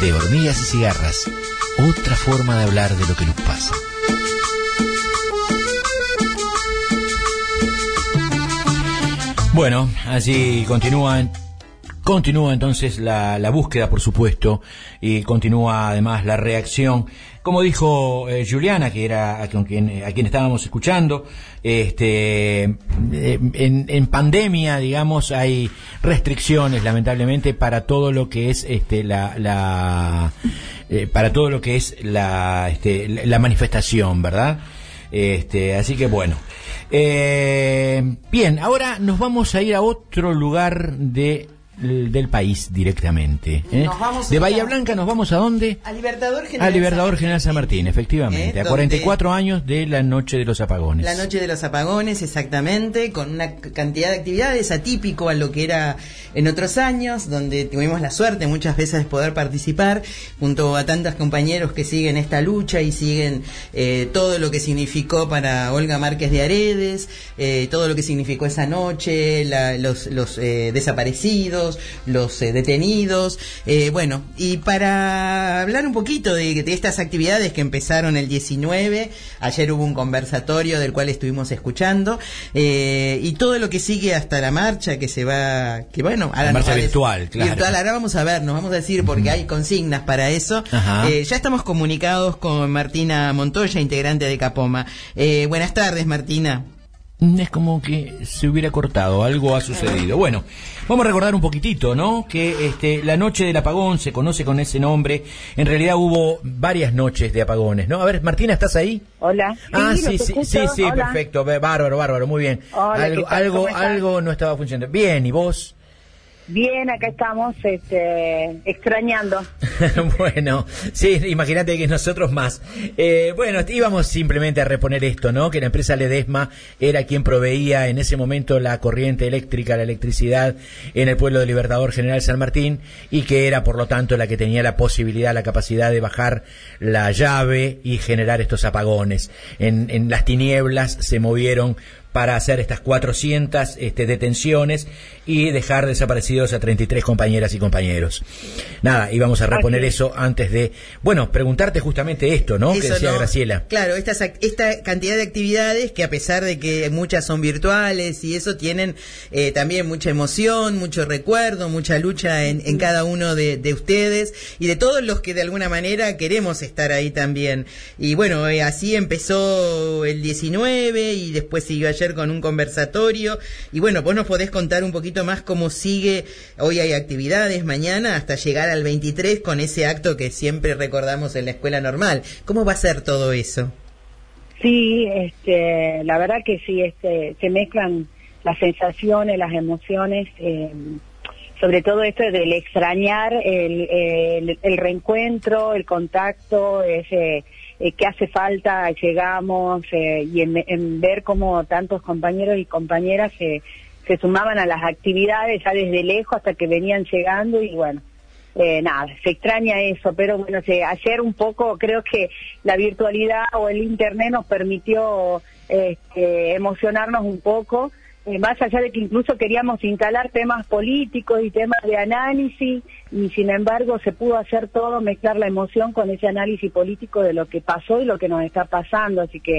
de Hormigas y Cigarras, otra forma de hablar de lo que nos pasa. Bueno, así continúa entonces la búsqueda, por supuesto, y continúa además la reacción. Como dijo Juliana, que era a quien estábamos escuchando, en pandemia, digamos, hay restricciones, lamentablemente, para todo lo que es para todo lo que es la manifestación, ¿verdad? Así que bueno. Bien, ahora nos vamos a ir a otro lugar del país directamente. De Bahía Blanca nos vamos ¿a dónde? A Libertador General. A Libertador General San Martín, efectivamente. A 44 años de la Noche de los Apagones. La Noche de los Apagones, exactamente, con una cantidad de actividades atípico a lo que era en otros años, donde tuvimos la suerte muchas veces de poder participar junto a tantos compañeros que siguen esta lucha y siguen todo lo que significó para Olga Márquez de Aredes, todo lo que significó esa noche, los desaparecidos, los detenidos, bueno, y para hablar un poquito de estas actividades que empezaron el 19, ayer hubo un conversatorio del cual estuvimos escuchando, y todo lo que sigue hasta la marcha ahora la marcha virtual, claro. Ahora vamos a ver, nos vamos a decir, porque hay consignas para eso. Ya estamos comunicados con Martina Montoya, integrante de Capoma. Buenas tardes, Martina. Es como que se hubiera cortado, algo ha sucedido. Bueno, vamos a recordar un poquitito, ¿no? Que la noche del apagón se conoce con ese nombre. En realidad hubo varias noches de apagones, ¿no? A ver, Martina, ¿estás ahí? Hola. Sí, Hola. perfecto, bárbaro, muy bien. Hola, Algo no estaba funcionando. Bien, ¿y vos? Bien, acá estamos extrañando. Bueno, sí, imagínate que nosotros más. Bueno, íbamos simplemente a reponer esto, ¿no? Que la empresa Ledesma era quien proveía en ese momento la corriente eléctrica, la electricidad en el pueblo de Libertador General San Martín, y que era, por lo tanto, la que tenía la posibilidad, la capacidad de bajar la llave y generar estos apagones. En las tinieblas se movieron para hacer estas 400 detenciones y dejar desaparecidos a 33 compañeras y compañeros. Nada, íbamos a reponer eso antes de, bueno, preguntarte justamente esto, ¿no? Que decía Graciela. Claro, esta cantidad de actividades que, a pesar de que muchas son virtuales y eso, tienen también mucha emoción, mucho recuerdo, mucha lucha en cada uno de ustedes y de todos los que de alguna manera queremos estar ahí también. Y bueno, así empezó el 19 y después siguió ayer con un conversatorio, y bueno, vos nos podés contar un poquito más cómo sigue. Hoy hay actividades, mañana hasta llegar al 23 con ese acto que siempre recordamos en la escuela normal. ¿Cómo va a ser todo eso? Sí, la verdad que sí, se mezclan las sensaciones, las emociones, sobre todo esto del extrañar, el reencuentro, el contacto, que hace falta, llegamos, y en ver cómo tantos compañeros y compañeras se sumaban a las actividades ya desde lejos hasta que venían llegando, y bueno, nada, se extraña eso, pero bueno, ayer un poco creo que la virtualidad o el internet nos permitió emocionarnos un poco, más allá de que incluso queríamos instalar temas políticos y temas de análisis, y sin embargo se pudo hacer todo, mezclar la emoción con ese análisis político de lo que pasó y lo que nos está pasando, así que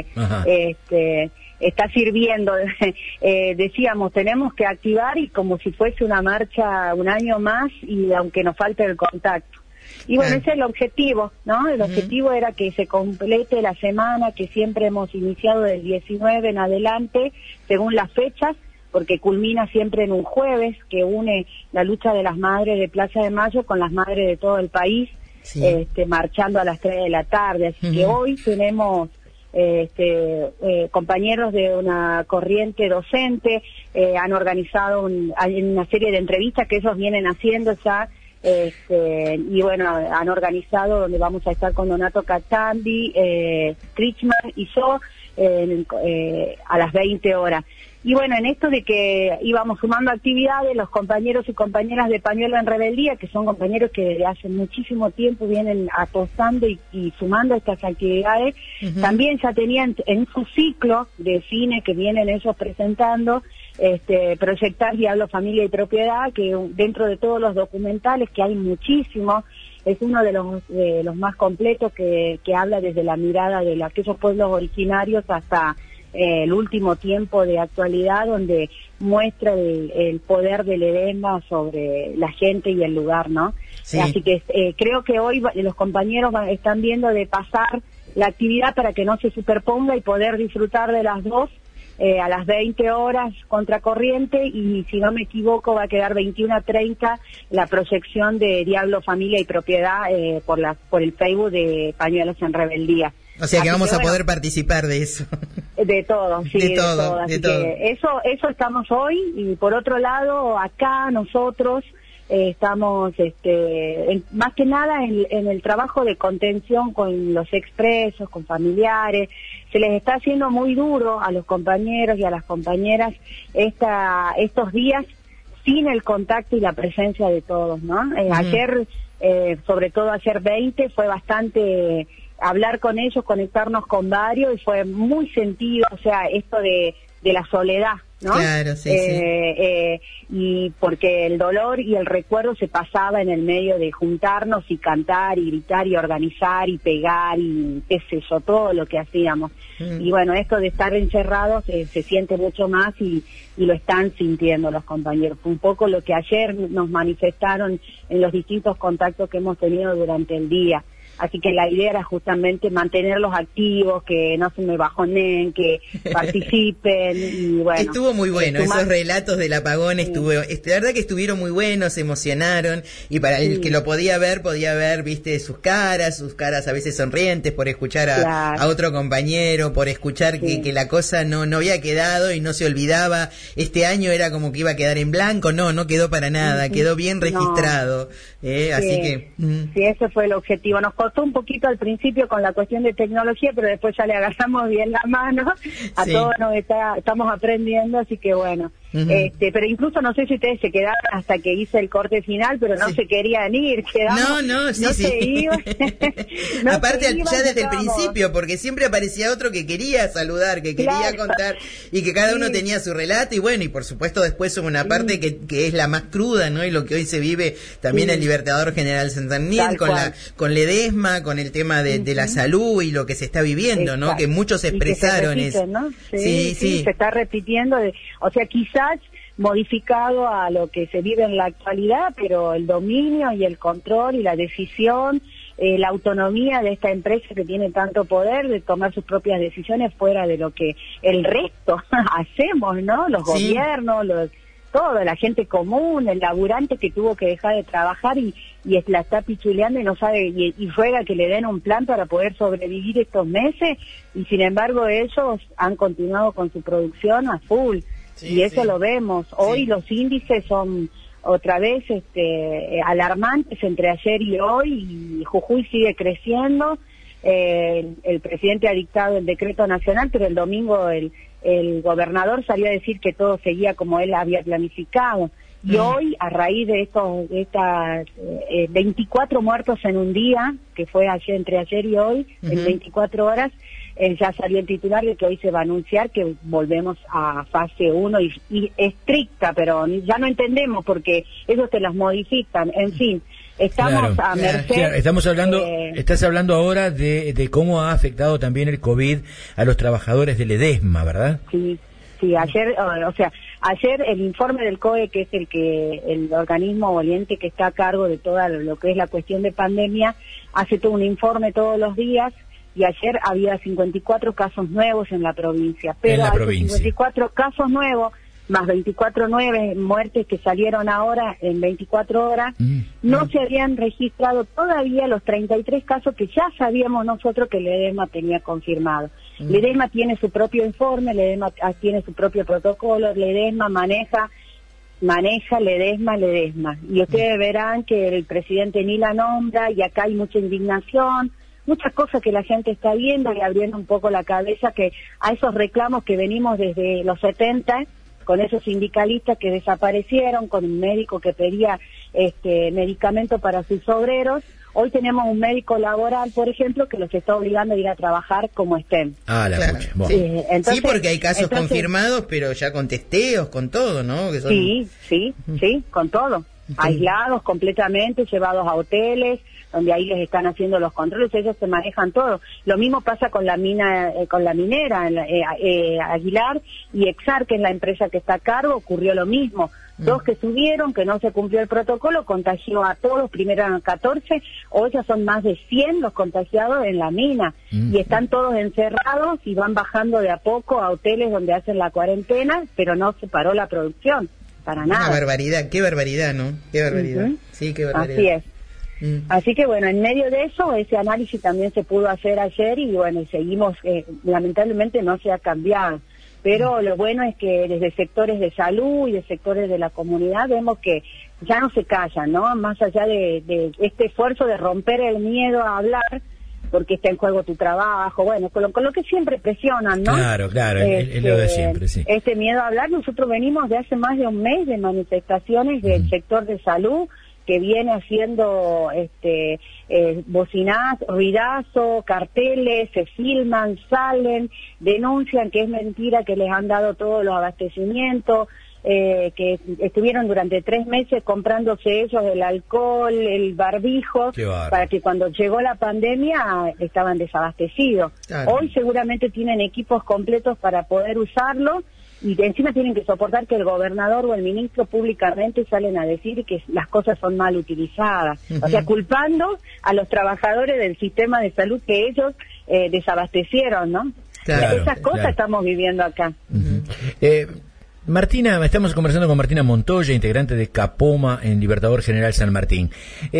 está sirviendo. Decíamos, tenemos que activar, y como si fuese una marcha un año más, y aunque nos falte el contacto. Y bueno, ese es el objetivo, ¿no? El objetivo era que se complete la semana que siempre hemos iniciado del 19 en adelante, según las fechas, porque culmina siempre en un jueves, que une la lucha de las madres de Plaza de Mayo con las madres de todo el país, marchando a las 3 de la tarde. Así que hoy tenemos compañeros de una corriente docente, han organizado una serie de entrevistas que ellos vienen haciendo ya, y bueno, han organizado donde vamos a estar con Donato Cachandi, Krichman y yo a las 20 horas. Y bueno, en esto de que íbamos sumando actividades, los compañeros y compañeras de Pañuelo en Rebeldía, que son compañeros que desde hace muchísimo tiempo vienen apostando y sumando estas actividades, también ya tenían en su ciclo de cine que vienen ellos presentando, proyectar Diablo, Familia y Propiedad, que dentro de todos los documentales, que hay muchísimos, es uno de los más completos que habla desde la mirada de aquellos pueblos originarios hasta el último tiempo de actualidad, donde muestra el poder del Ledesma sobre la gente y el lugar, ¿no? Sí. Así que creo que hoy los compañeros están viendo de pasar la actividad para que no se superponga y poder disfrutar de las dos a las 20 horas contracorriente, y si no me equivoco va a quedar 21:30 la proyección de Diablo, Familia y Propiedad por el Facebook de Pañuelos en Rebeldía. O sea que Así vamos a bueno, poder participar de eso. De todo, sí, de todo. Así que eso estamos hoy. Y por otro lado, acá nosotros estamos más que nada en el trabajo de contención con los expresos, con familiares. Se les está haciendo muy duro a los compañeros y a las compañeras estos días sin el contacto y la presencia de todos, ¿no? Ayer, sobre todo ayer 20, fue bastante hablar con ellos, conectarnos con varios, y fue muy sentido, o sea, esto de la soledad, ¿no? Claro, sí, Y porque el dolor y el recuerdo se pasaba en el medio de juntarnos y cantar y gritar y organizar y pegar y qué sé yo, todo lo que hacíamos. Y bueno, esto de estar encerrados se siente mucho más y lo están sintiendo los compañeros. Un poco lo que ayer nos manifestaron en los distintos contactos que hemos tenido durante el día. Así que la idea era justamente mantenerlos activos, que no se me bajonen, que participen, y bueno. Estuvo muy bueno, esos relatos del apagón, la verdad que estuvieron muy buenos, se emocionaron, y para el que lo podía ver, viste, sus caras a veces sonrientes, por escuchar a otro compañero, por escuchar que la cosa no había quedado y no se olvidaba. Este año era como que iba a quedar en blanco, no quedó para nada, quedó bien registrado. Así que... Sí, ese fue el objetivo. Nos costó un poquito al principio con la cuestión de tecnología, pero después ya le agarramos bien la mano. A todos estamos aprendiendo, así que bueno. Pero incluso no sé si ustedes se quedaron hasta que hice el corte final, pero no se querían ir, se iban. Aparte ya desde el principio, porque siempre aparecía otro que quería saludar, que quería contar, y que cada uno tenía su relato, y bueno, y por supuesto después hubo una parte que es la más cruda, ¿no? Y lo que hoy se vive también el Libertador General Santanil, con Ledesma, con el tema de la salud y lo que se está viviendo, ¿no? Que muchos expresaron eso. ¿No? Sí, se está repitiendo, o sea, quizás modificado a lo que se vive en la actualidad, pero el dominio y el control y la decisión, la autonomía de esta empresa que tiene tanto poder de tomar sus propias decisiones fuera de lo que el resto hacemos, ¿no? Los gobiernos, todo, la gente común, el laburante que tuvo que dejar de trabajar y la está pichuleando y no sabe, y ruega que le den un plan para poder sobrevivir estos meses, y sin embargo ellos han continuado con su producción a full. Y eso lo vemos. Hoy los índices son otra vez alarmantes entre ayer y hoy, y Jujuy sigue creciendo. El presidente ha dictado el decreto nacional, pero el domingo el gobernador salió a decir que todo seguía como él había planificado. Y hoy, a raíz de estas 24 muertos en un día, que fue entre ayer y hoy, en 24 horas, ya salió el titular de que hoy se va a anunciar que volvemos a fase 1 y estricta, pero ya no entendemos porque ellos te las modifican. En fin, estamos a merced. Claro, estás hablando ahora de cómo ha afectado también el COVID a los trabajadores del Ledesma, ¿verdad? Sí, ayer el informe del COE, que es el organismo o el ente que está a cargo de toda lo que es la cuestión de pandemia, hace todo un informe todos los días. Y ayer había 54 casos nuevos en la provincia, pero hay 54 casos nuevos, más 24 muertes que salieron ahora en 24 horas, no se habían registrado todavía los 33 casos que ya sabíamos nosotros que Ledesma tenía confirmado. Ledesma tiene su propio informe, Ledesma tiene su propio protocolo, Ledesma maneja Ledesma. Y ustedes verán que el presidente ni la nombra, y acá hay mucha indignación, muchas cosas que la gente está viendo y abriendo un poco la cabeza que a esos reclamos que venimos desde los 70, con esos sindicalistas que desaparecieron, con un médico que pedía medicamento para sus obreros. Hoy tenemos un médico laboral, por ejemplo, que los está obligando a ir a trabajar como estén. Sí, porque hay casos confirmados, pero ya con testeos, con todo, ¿no? Sí, con todo. aislados completamente, llevados a hoteles, donde ahí les están haciendo los controles, ellos se manejan todo. Lo mismo pasa con la minera, Aguilar y Exar, que es la empresa que está a cargo, ocurrió lo mismo. 2 que subieron, que no se cumplió el protocolo, contagió a todos, primero eran 14, hoy ya son más de 100 los contagiados en la mina, y están todos encerrados y van bajando de a poco a hoteles donde hacen la cuarentena, pero no se paró la producción, para nada. Una barbaridad, qué barbaridad, ¿no? Qué barbaridad. Sí, qué barbaridad. Así es. Así que bueno, en medio de eso, ese análisis también se pudo hacer ayer y bueno, seguimos, lamentablemente no se ha cambiado. Pero lo bueno es que desde sectores de salud y de sectores de la comunidad vemos que ya no se callan, ¿no? Más allá de este esfuerzo de romper el miedo a hablar, porque está en juego tu trabajo, bueno, con lo que siempre presionan, ¿no? Claro, es lo de siempre, sí. Este miedo a hablar, nosotros venimos de hace más de un mes de manifestaciones del sector de salud, que viene haciendo bocinazo, ruidazo, carteles, se filman, salen, denuncian que es mentira que les han dado todos los abastecimientos, que estuvieron durante 3 meses comprándose ellos el alcohol, el barbijo, para que cuando llegó la pandemia estaban desabastecidos. Claro. Hoy seguramente tienen equipos completos para poder usarlo, y encima tienen que soportar que el gobernador o el ministro públicamente salen a decir que las cosas son mal utilizadas, o sea, culpando a los trabajadores del sistema de salud que ellos desabastecieron, ¿no? Claro, esas cosas estamos viviendo acá. Martina, estamos conversando con Martina Montoya, integrante de Capoma en Libertador General San Martín.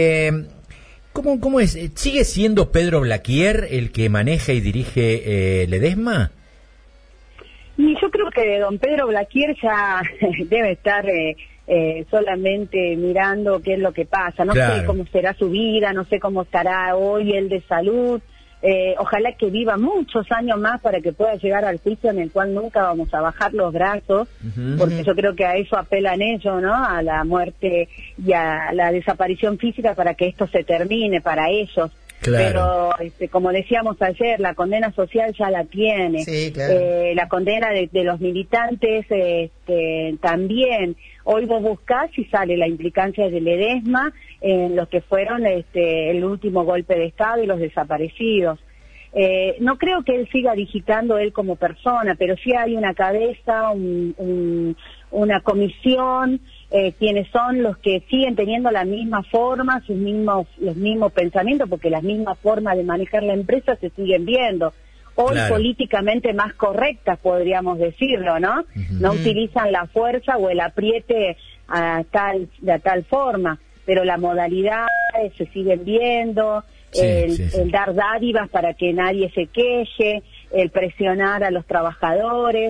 ¿Cómo es? ¿Sigue siendo Pedro Blaquier el que maneja y dirige Ledesma? Y yo creo que don Pedro Blaquier ya debe estar solamente mirando qué es lo que pasa. No sé cómo será su vida, no sé cómo estará hoy el de salud. Ojalá que viva muchos años más para que pueda llegar al juicio en el cual nunca vamos a bajar los brazos, porque yo creo que a eso apelan ellos, ¿no? A la muerte y a la desaparición física para que esto se termine para ellos. Claro. Pero como decíamos ayer, la condena social ya la tiene. Sí, claro. La condena de los militantes también. Hoy vos buscás y sale la implicancia de Ledesma en los que fueron el último golpe de Estado y los desaparecidos. No creo que él siga digitando él como persona, pero sí hay una cabeza, una comisión, quienes son los que siguen teniendo la misma forma, los mismos pensamientos, porque las mismas formas de manejar la empresa se siguen viendo. Hoy políticamente más correctas, podríamos decirlo, ¿no? No utilizan la fuerza o el apriete de tal forma, pero la modalidad se siguen viendo, el dar dádivas para que nadie se queje, el presionar a los trabajadores,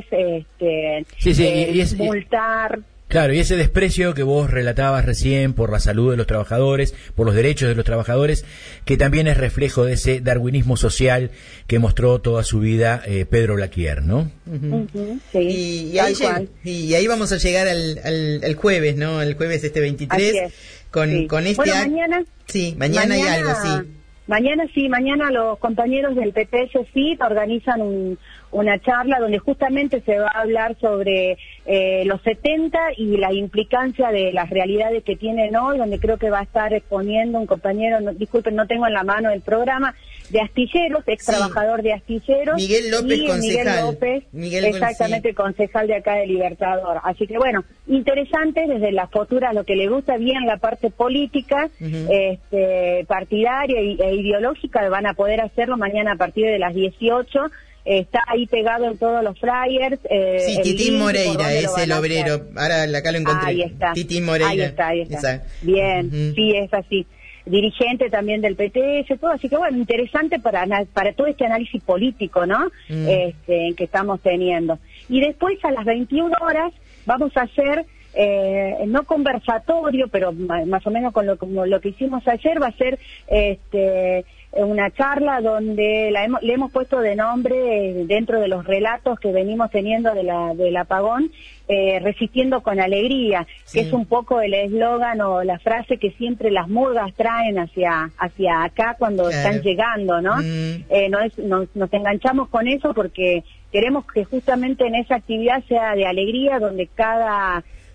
multar. Claro, y ese desprecio que vos relatabas recién por la salud de los trabajadores, por los derechos de los trabajadores, que también es reflejo de ese darwinismo social que mostró toda su vida Pedro Blaquier, ¿no? Sí, y ahí vamos a llegar al jueves, ¿no? El jueves 23, con este acto. Mañana. Sí, mañana hay algo, sí. Mañana los compañeros del PPS-FIT organizan una charla donde justamente se va a hablar sobre los 70 y la implicancia de las realidades que tienen hoy, donde creo que va a estar exponiendo un compañero, disculpen, no tengo en la mano el programa, de Astilleros, ex trabajador de Astilleros. Miguel López, concejal. Exactamente, concejal de acá de Libertador. Así que bueno, interesante desde las posturas, lo que le gusta bien la parte política, partidaria e ideológica, van a poder hacerlo mañana a partir de las 18. Está ahí pegado en todos los flyers. Titín Moreira es el obrero. Ahora acá lo encontré. Ahí está. Titín Moreira. Ahí está. Bien, sí, es así. Dirigente también del PTS, todo, así que bueno, interesante para todo este análisis político, ¿no? Que estamos teniendo. Y después a las 21 horas vamos a hacer, no conversatorio, pero más o menos como lo que hicimos ayer, va a ser una charla donde le hemos puesto de nombre dentro de los relatos que venimos teniendo del apagón, resistiendo con alegría, que es un poco el eslogan o la frase que siempre las murgas traen hacia acá cuando están llegando, ¿no? Nos enganchamos con eso porque queremos que justamente en esa actividad sea de alegría, donde cada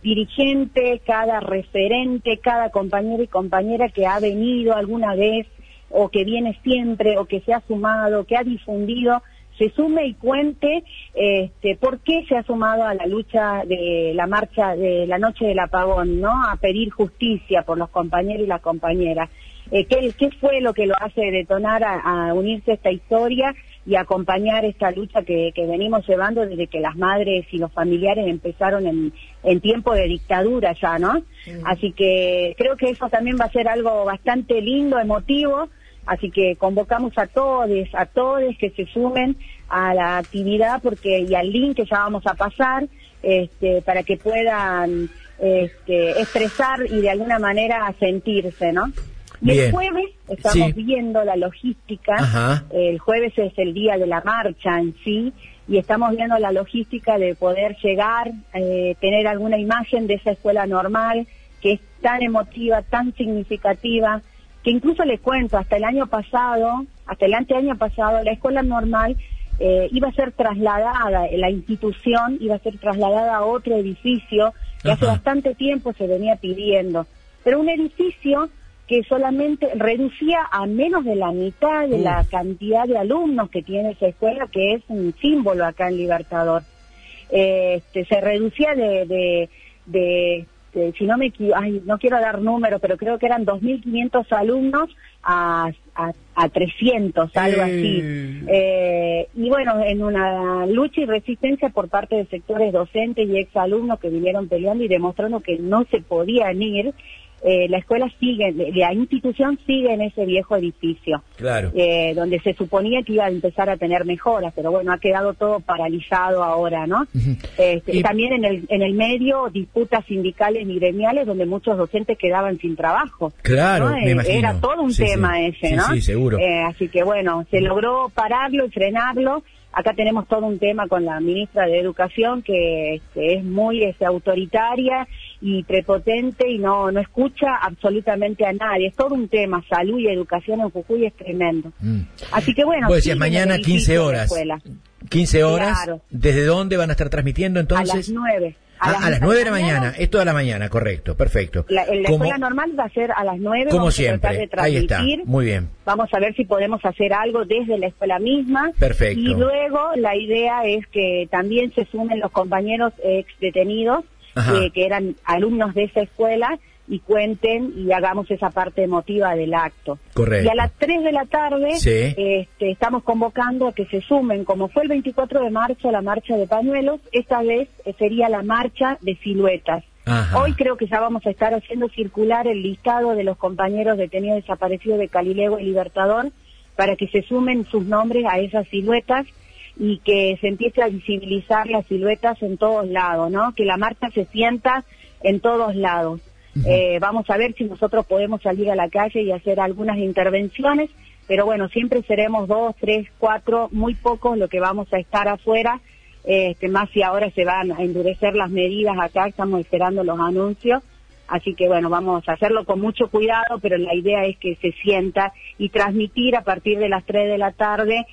dirigente, cada referente, cada compañero y compañera que ha venido alguna vez, o que viene siempre, o que se ha sumado, que ha difundido, se sume y cuente por qué se ha sumado a la lucha de la marcha de la noche del apagón, ¿no? A pedir justicia por los compañeros y las compañeras. ¿Qué fue lo que lo hace detonar a unirse a esta historia y acompañar esta lucha que venimos llevando desde que las madres y los familiares empezaron en tiempo de dictadura ya, ¿no? Así que creo que eso también va a ser algo bastante lindo, emotivo, así que convocamos a todos que se sumen a la actividad y al link que ya vamos a pasar, para que puedan expresar y de alguna manera sentirse, ¿no? Y Bien. el jueves estamos viendo la logística. Ajá. El jueves es el día de la marcha en sí, y estamos viendo la logística de poder llegar, tener alguna imagen de esa escuela normal, que es tan emotiva, tan significativa, que incluso les cuento, hasta el anteaño pasado, la escuela normal iba a ser trasladada, la institución iba a ser trasladada a otro edificio que hace bastante tiempo se venía pidiendo, pero un edificio que solamente reducía a menos de la mitad de la cantidad de alumnos que tiene esa escuela, que es un símbolo acá en Libertador. Se reducía de si no me equivoco, no quiero dar números, pero creo que eran 2.500 alumnos a 300, algo así. Y bueno, en una lucha y resistencia por parte de sectores docentes y exalumnos que vinieron peleando y demostrando que no se podían ir, la escuela sigue, la institución sigue en ese viejo edificio, claro, donde se suponía que iba a empezar a tener mejoras, pero bueno, ha quedado todo paralizado ahora, ¿no? Y también en el medio disputas sindicales y gremiales donde muchos docentes quedaban sin trabajo. Claro, ¿no? me imagino. Era todo un tema ese, ¿no? Sí, seguro. Así que bueno, se logró pararlo y frenarlo. Acá tenemos todo un tema con la ministra de Educación que es muy autoritaria y prepotente y no escucha absolutamente a nadie. Es todo un tema, salud y educación en Jujuy es tremendo. Así que bueno. Pues decías, mañana 15 horas. 15 horas. Claro. ¿Desde dónde van a estar transmitiendo entonces? A las 9. A las 9 de la mañana, es toda la mañana, correcto, perfecto. La escuela normal va a ser a las 9, como vamos siempre, a tratar de transmitir. Ahí está, muy bien. Vamos a ver si podemos hacer algo desde la escuela misma. Perfecto. Y luego la idea es que también se sumen los compañeros ex detenidos, que eran alumnos de esa escuela, y cuenten y hagamos esa parte emotiva del acto. Correcto. Y a las 3 de la tarde estamos convocando a que se sumen, como fue el 24 de marzo la marcha de pañuelos, esta vez sería la marcha de siluetas. Hoy creo que ya vamos a estar haciendo circular el listado de los compañeros detenidos desaparecidos de Calilegua y Libertador para que se sumen sus nombres a esas siluetas y que se empiece a visibilizar las siluetas en todos lados, ¿no? Que la marcha se sienta en todos lados. Vamos a ver si nosotros podemos salir a la calle y hacer algunas intervenciones, pero bueno, siempre seremos 2, 3, 4, muy pocos lo que vamos a estar afuera, más si ahora se van a endurecer las medidas acá, estamos esperando los anuncios, así que bueno, vamos a hacerlo con mucho cuidado, pero la idea es que se sienta y transmitir a partir de las 3 de la tarde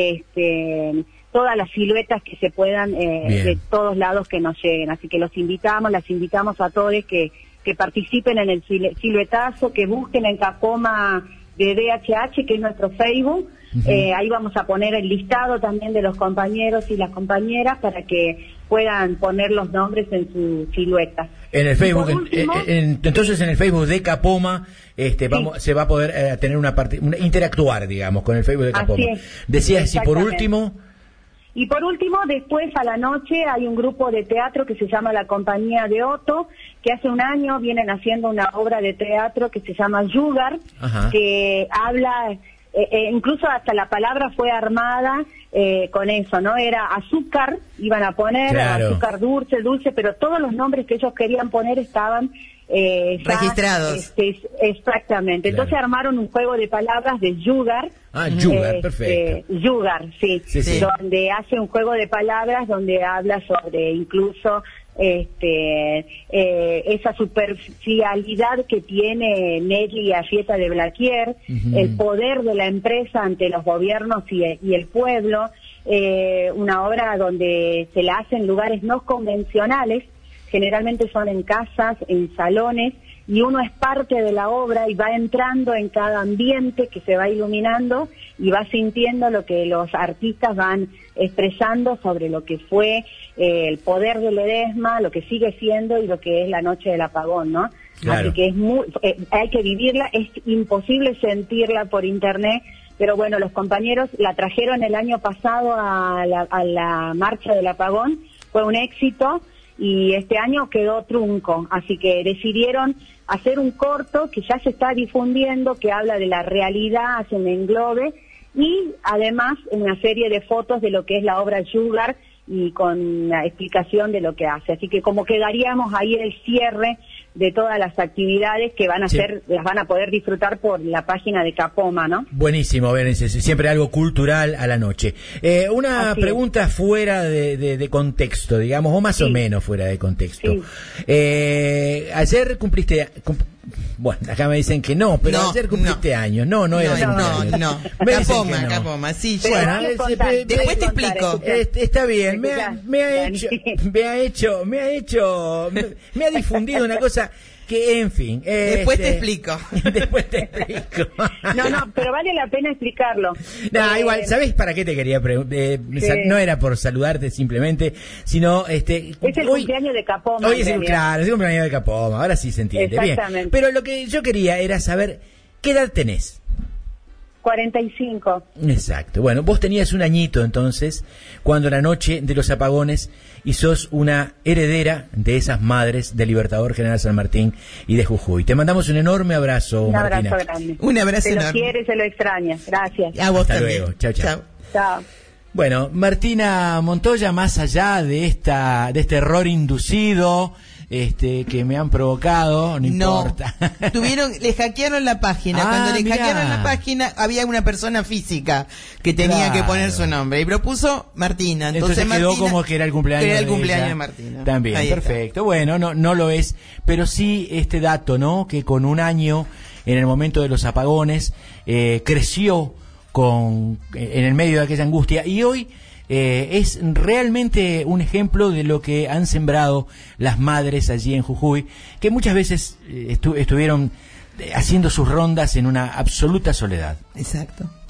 todas las siluetas que se puedan de todos lados que nos lleguen, así que las invitamos a todos que participen en el siluetazo, que busquen en Capoma de DHH, que es nuestro Facebook. Ahí vamos a poner el listado también de los compañeros y las compañeras para que puedan poner los nombres en su silueta. En el Facebook, entonces en el Facebook de Capoma se va a poder tener interactuar, digamos, con el Facebook de Capoma. Decías, y por último... Y por último, después a la noche hay un grupo de teatro que se llama La Compañía de Otto, que hace un año vienen haciendo una obra de teatro que se llama Yugar, que habla, incluso hasta la palabra fue armada con eso, ¿no? Era azúcar, iban a poner azúcar dulce, pero todos los nombres que ellos querían poner estaban... registrados. Exactamente. Claro. Entonces armaron un juego de palabras de Yugar. Yugar, perfecto. Yugar, sí. Donde hace un juego de palabras donde habla sobre incluso esa superficialidad que tiene Nelly Arrieta de Blaquier, el poder de la empresa ante los gobiernos y el pueblo, una obra donde se la hace en lugares no convencionales, generalmente son en casas, en salones, y uno es parte de la obra y va entrando en cada ambiente que se va iluminando y va sintiendo lo que los artistas van expresando sobre lo que fue el poder de Ledesma, lo que sigue siendo y lo que es la noche del apagón, ¿no? Claro. Así que es hay que vivirla, es imposible sentirla por internet, pero bueno, los compañeros la trajeron el año pasado a la marcha del apagón, fue un éxito, y este año quedó trunco, así que decidieron hacer un corto que ya se está difundiendo, que habla de la realidad, hace un englobe, y además una serie de fotos de lo que es la obra Sugar, y con la explicación de lo que hace. Así que como quedaríamos ahí el cierre de todas las actividades que van a ser, las van a poder disfrutar por la página de Capoma, ¿no? Buenísimo, Berenice, siempre algo cultural a la noche. Una Así pregunta fuera de contexto, digamos, o más o menos fuera de contexto. Sí. Ayer cumpliste... Bueno, acá me dicen que no, pero ayer cumpliste años. No era cumpleaños. No. Me dicen que no. Capoma, sí. Pero Bueno, después te explico. Está bien, me ha difundido una cosa que, en fin. Después te explico. Después te explico. No, pero vale la pena explicarlo. No, igual, ¿sabés para qué te quería preguntar? No era por saludarte simplemente, sino es el cumpleaños de Capoma. Hoy es el cumpleaños de Capoma, ahora sí se entiende. Exactamente. Bien. Pero lo que yo quería era saber, ¿qué edad tenés? 45. Exacto. Bueno, vos tenías un añito entonces, cuando la noche de los apagones, y sos una heredera de esas madres del Libertador General San Martín y de Jujuy. Te mandamos un enorme abrazo, Martina. Un abrazo grande. Un abrazo enorme. Se lo quiere, se lo extraña. Gracias. A vos Hasta también. luego. Chao. Chao. Bueno, Martina Montoya, más allá de este error inducido que me han provocado, no importa. Le hackearon la página. Cuando le hackearon la página, había una persona física que tenía que poner su nombre y propuso Martina. Entonces quedó Martina, como que era el cumpleaños de Martina. También, ahí perfecto. Está. Bueno, no lo es, pero sí este dato, ¿no? Que con un año, en el momento de los apagones, creció en el medio de aquella angustia, y hoy es realmente un ejemplo de lo que han sembrado las madres allí en Jujuy, que muchas veces estuvieron haciendo sus rondas en una absoluta soledad. Exacto.